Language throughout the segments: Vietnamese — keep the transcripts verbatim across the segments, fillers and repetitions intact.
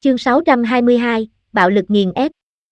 Chương sáu trăm hai mươi hai, bạo lực nghiền ép.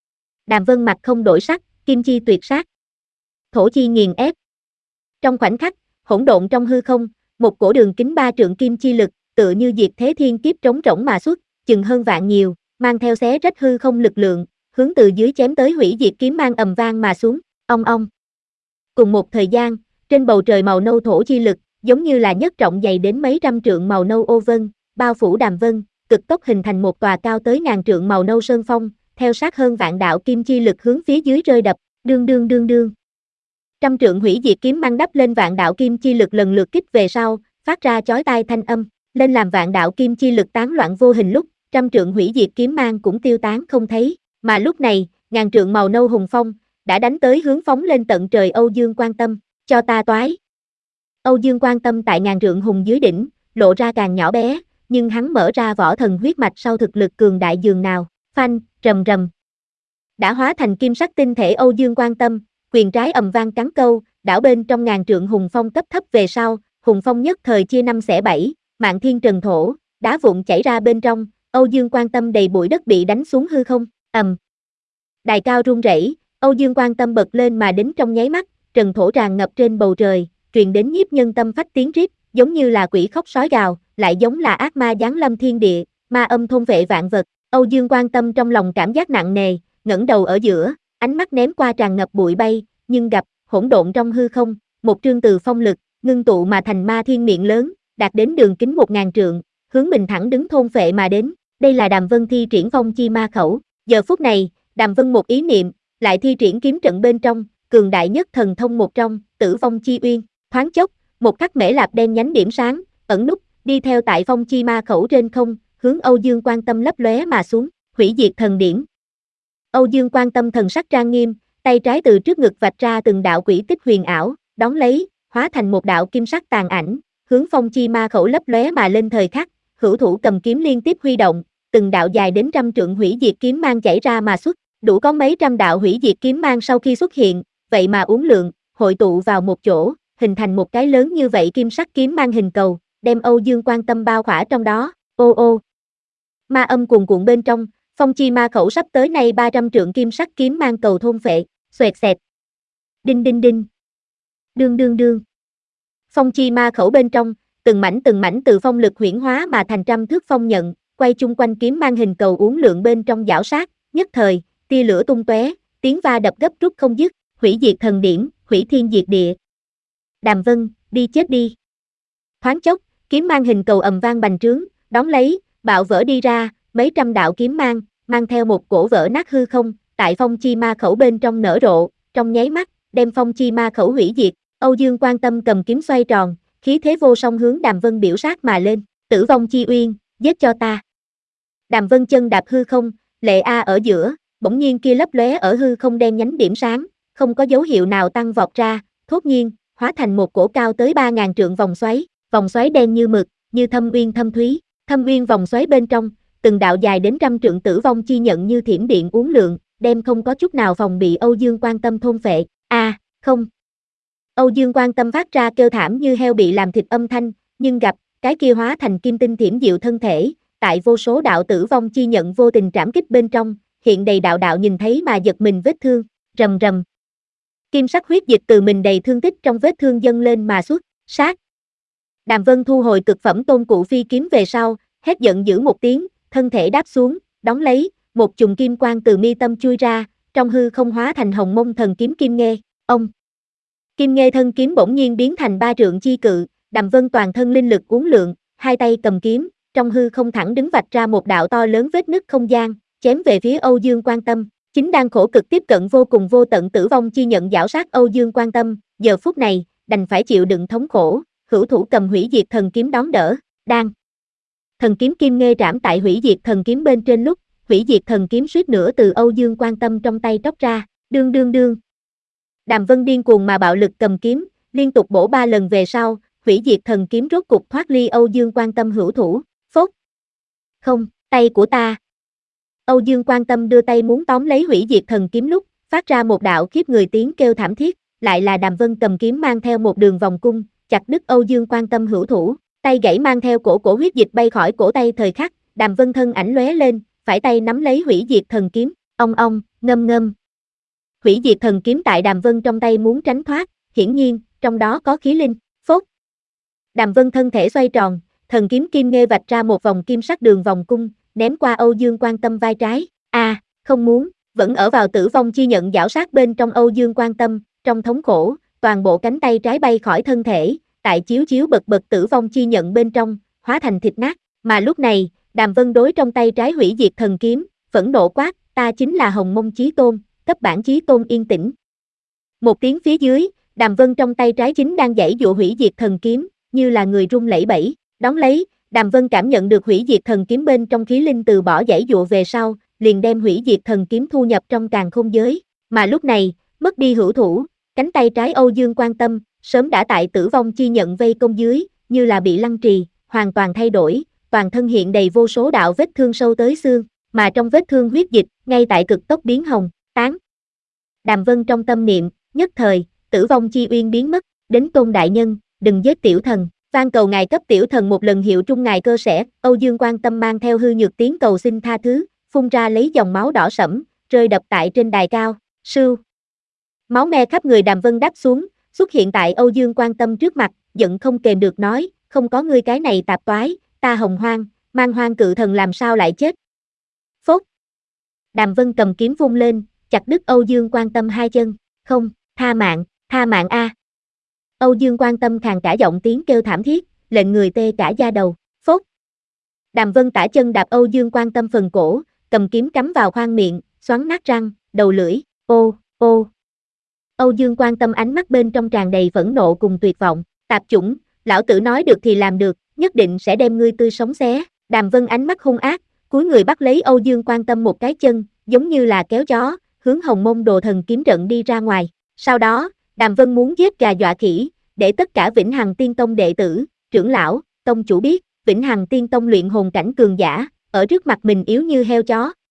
Đàm Vân mặt không đổi sắc, kim chi tuyệt sát. Thổ chi nghiền ép. Trong khoảnh khắc, hỗn độn trong hư không, một cổ đường kính ba trượng kim chi lực, tựa như diệt thế thiên kiếp trống rỗng mà xuất, chừng hơn vạn nhiều, mang theo xé rách hư không lực lượng, hướng từ dưới chém tới hủy diệt kiếm mang ầm vang mà xuống, ong ong. Cùng một thời gian, trên bầu trời màu nâu thổ chi lực, giống như là nhất trọng dày đến mấy trăm trượng màu nâu ô vân, bao phủ Đàm Vân, cực tốc hình thành một tòa cao tới ngàn trượng màu nâu sơn phong, theo sát hơn vạn đạo kim chi lực hướng phía dưới rơi đập, đương đương đương đương. Trăm trượng hủy diệt kiếm mang đắp lên vạn đạo kim chi lực lần lượt kích về sau, phát ra chói tai thanh âm, lên làm vạn đạo kim chi lực tán loạn vô hình lúc, trăm trượng hủy diệt kiếm mang cũng tiêu tán không thấy, mà lúc này, ngàn trượng màu nâu hùng phong đã đánh tới hướng phóng lên tận trời Âu Dương Quan Tâm, cho ta toái. Âu Dương Quan Tâm tại ngàn trượng hùng dưới đỉnh, lộ ra càng nhỏ bé, nhưng hắn mở ra võ thần huyết mạch sau thực lực cường đại dường nào, phanh, rầm rầm. Đã hóa thành kim sắc tinh thể Âu Dương Quan Tâm, quyền trái ầm vang cắn câu, đảo bên trong ngàn trượng hùng phong cấp thấp về sau, hùng phong nhất thời chia năm xẻ bảy, mạng thiên trần thổ, đá vụn chảy ra bên trong, Âu Dương Quan Tâm đầy bụi đất bị đánh xuống hư không, ầm. Đài cao rung rẩy, Âu Dương Quan Tâm bật lên mà đến trong nháy mắt, trần thổ tràn ngập trên bầu trời, truyền đến nhiếp nhân tâm phách tiếng rít, giống như là quỷ khóc sói gào, lại giống là ác ma giáng lâm thiên địa, ma âm thôn vệ vạn vật. Âu Dương Quan Tâm trong lòng cảm giác nặng nề, ngẩng đầu ở giữa, ánh mắt ném qua tràn ngập bụi bay, nhưng gặp hỗn độn trong hư không, một trương từ phong lực, ngưng tụ mà thành ma thiên miệng lớn, đạt đến đường kính một ngàn trượng, hướng mình thẳng đứng thôn phệ mà đến. Đây là Đàm Vân thi triển phong chi ma khẩu. Giờ phút này, Đàm Vân một ý niệm, lại thi triển kiếm trận bên trong, cường đại nhất thần thông một trong, Tử Vong Chi Uyên. Thoáng chốc, một khắc mễ lạp đen nhánh điểm sáng, ẩn núp, đi theo tại phong chi ma khẩu trên không, hướng Âu Dương Quan Tâm lấp lóe mà xuống, hủy diệt thần điển. Âu Dương Quan Tâm thần sắc trang nghiêm, tay trái từ trước ngực vạch ra từng đạo quỷ tích huyền ảo, đón lấy, hóa thành một đạo kim sắc tàn ảnh, hướng phong chi ma khẩu lấp lóe mà lên thời khắc, hữu thủ cầm kiếm liên tiếp huy động, từng đạo dài đến trăm trượng hủy diệt kiếm mang chảy ra mà xuất, đủ có mấy trăm đạo hủy diệt kiếm mang sau khi xuất hiện, vậy mà uốn lượn, hội tụ vào một chỗ, hình thành một cái lớn như vậy kim sắc kiếm mang hình cầu, đem Âu Dương Quan Tâm bao khỏa trong đó, ô ô. Ma âm cuồn cuộn bên trong, phong chi ma khẩu sắp tới nay ba trăm trượng kim sắc kiếm mang cầu thôn phệ, xoẹt xẹt. Đinh đinh đinh. Đương đương đương. Phong chi ma khẩu bên trong, từng mảnh từng mảnh từ phong lực huyễn hóa mà thành trăm thước phong nhận, quay chung quanh kiếm mang hình cầu uốn lượn bên trong giảo sát, nhất thời, tia lửa tung tóe, tiếng va đập gấp rút không dứt, hủy diệt thần điển, hủy thiên diệt địa. Đàm Vân, đi chết đi. Thoáng chốc, kiếm mang hình cầu ầm vang bành trướng, đón lấy, bạo vỡ đi ra, mấy trăm đạo kiếm mang, mang theo một cổ vỡ nát hư không, tại phong chi ma khẩu bên trong nở rộ, trong nháy mắt, đem phong chi ma khẩu hủy diệt. Âu Dương Quan Tâm cầm kiếm xoay tròn, khí thế vô song hướng Đàm Vân biểu sát mà lên, Tử Vong Chi Uyên, giết cho ta. Đàm Vân chân đạp hư không, lệ a ở giữa, bỗng nhiên kia lấp lóe ở hư không đen nhánh điểm sáng, không có dấu hiệu nào tăng vọt ra, thốt nhiên, hóa thành một cổ cao tới ba ngàn trượng vòng xoáy, vòng xoáy đen như mực, như thâm uyên thâm thúy, thâm uyên vòng xoáy bên trong, từng đạo dài đến trăm trượng tử vong chi nhận như thiểm điện uốn lượn, đem không có chút nào phòng bị Âu Dương Quan Tâm thôn phệ. A, à, không. Âu Dương Quan Tâm phát ra kêu thảm như heo bị làm thịt âm thanh, nhưng gặp cái kia hóa thành kim tinh thiểm diệu thân thể, tại vô số đạo tử vong chi nhận vô tình trảm kích bên trong, hiện đầy đạo đạo nhìn thấy mà giật mình vết thương, rầm rầm. Kim sắc huyết dịch từ mình đầy thương tích trong vết thương dâng lên mà xuất, sát. Đàm Vân thu hồi cực phẩm tôn cụ phi kiếm về sau, hét giận dữ một tiếng, thân thể đáp xuống, đón lấy, một chùm kim quang từ mi tâm chui ra, trong hư không hóa thành hồng mông thần kiếm kim nghê, ông. Kim nghê thân kiếm bỗng nhiên biến thành ba trượng chi cự, Đàm Vân toàn thân linh lực uốn lượn, hai tay cầm kiếm, trong hư không thẳng đứng vạch ra một đạo to lớn vết nứt không gian, chém về phía Âu Dương Quan Tâm. Chính đang khổ cực tiếp cận vô cùng vô tận tử vong chi nhận giảo sát Âu Dương Quan Tâm, giờ phút này, đành phải chịu đựng thống khổ, hữu thủ cầm hủy diệt thần kiếm đón đỡ, đang. Thần kiếm kim nghê trảm tại hủy diệt thần kiếm bên trên lúc, hủy diệt thần kiếm suýt nữa từ Âu Dương Quan Tâm trong tay tróc ra, đương đương đương. Đàm Vân điên cuồng mà bạo lực cầm kiếm, liên tục bổ ba lần về sau, hủy diệt thần kiếm rốt cục thoát ly Âu Dương Quan Tâm hữu thủ, phốt. Không, tay của ta. Âu Dương Quan Tâm đưa tay muốn tóm lấy hủy diệt thần kiếm lúc, phát ra một đạo khiếp người tiếng kêu thảm thiết, lại là Đàm Vân cầm kiếm mang theo một đường vòng cung, chặt đứt Âu Dương Quan Tâm hữu thủ, tay gãy mang theo cổ cổ huyết dịch bay khỏi cổ tay thời khắc, Đàm Vân thân ảnh lóe lên, phải tay nắm lấy hủy diệt thần kiếm, ong ong, ngâm ngâm. Hủy diệt thần kiếm tại Đàm Vân trong tay muốn tránh thoát, hiển nhiên, trong đó có khí linh, phốt. Đàm Vân thân thể xoay tròn, thần kiếm kim nghê vạch ra một vòng kim sắc đường vòng cung, ném qua Âu Dương Quan Tâm vai trái, a, à, không muốn, vẫn ở vào tử vong chi nhận giảo sát bên trong Âu Dương Quan Tâm, trong thống khổ, toàn bộ cánh tay trái bay khỏi thân thể, tại chiếu chiếu bật bật tử vong chi nhận bên trong, hóa thành thịt nát, mà lúc này, Đàm Vân đối trong tay trái hủy diệt thần kiếm, phẫn nộ quát, ta chính là Hồng Mông Chí Tôn, cấp bản Chí Tôn yên tĩnh. Một tiếng phía dưới, Đàm Vân trong tay trái chính đang giãy giụa hủy diệt thần kiếm, như là người run lẩy bẩy, đón lấy, Đàm Vân cảm nhận được hủy diệt thần kiếm bên trong khí linh từ bỏ giãy giụa về sau, liền đem hủy diệt thần kiếm thu nhập trong càn khôn giới, mà lúc này, mất đi hữu thủ, cánh tay trái Âu Dương Quan Tâm, sớm đã tại tử vong chi nhận vây công dưới, như là bị lăng trì, hoàn toàn thay đổi, toàn thân hiện đầy vô số đạo vết thương sâu tới xương, mà trong vết thương huyết dịch, ngay tại cực tốc biến hồng, tán. Đàm Vân trong tâm niệm, nhất thời, tử vong chi uyên biến mất, đến Tôn đại nhân, đừng giết tiểu thần, van cầu ngài cấp tiểu thần một lần hiệu trung ngài cơ sẻ, Âu Dương Quan Tâm mang theo hư nhược tiếng cầu xin tha thứ, phun ra lấy dòng máu đỏ sẫm, rơi đập tại trên đài cao, sưu. Máu me khắp người Đàm Vân đáp xuống, xuất hiện tại Âu Dương Quan Tâm trước mặt, giận không kềm được nói, không có ngươi cái này tạp toái, ta Hồng Hoang, mang hoang cự thần làm sao lại chết. Phốt. Đàm Vân cầm kiếm vung lên, chặt đứt Âu Dương Quan Tâm hai chân, không, tha mạng, tha mạng a. Âu Dương Quan Tâm khàn cả giọng tiếng kêu thảm thiết, lệnh người tê cả da đầu, phốt. Đàm Vân tả chân đạp Âu Dương Quan Tâm phần cổ, cầm kiếm cắm vào khoang miệng, xoắn nát răng, đầu lưỡi, ô, ô. Âu Dương Quan Tâm ánh mắt bên trong tràn đầy phẫn nộ cùng tuyệt vọng, tạp chủng, lão tử nói được thì làm được, nhất định sẽ đem ngươi tươi sống xé. Đàm Vân ánh mắt hung ác, cúi người bắt lấy Âu Dương Quan Tâm một cái chân, giống như là kéo chó, hướng Hồng Mông Đồ Thần kiếm trận đi ra ngoài. Sau đó, Đàm Vân muốn giết gà dọa khỉ, để tất cả Vĩnh Hằng Tiên Tông đệ tử, trưởng lão, tông chủ biết, Vĩnh Hằng Tiên Tông luyện hồn cảnh cường giả, ở trước mặt mình yếu như heo chó.